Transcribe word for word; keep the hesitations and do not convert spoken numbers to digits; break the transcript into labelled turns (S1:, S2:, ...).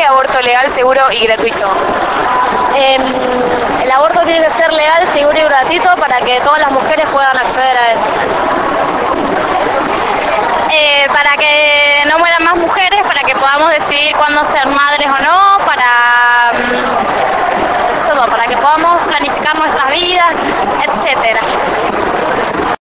S1: qué aborto legal, seguro y gratuito?
S2: Eh, el aborto tiene que ser legal, seguro y gratuito para que todas las mujeres puedan acceder a él.
S1: Eh, para que no mueran más mujeres, para que podamos decidir cuándo ser madres o no, para,
S2: Eso todo, para que podamos planificar nuestras vidas, etcétera.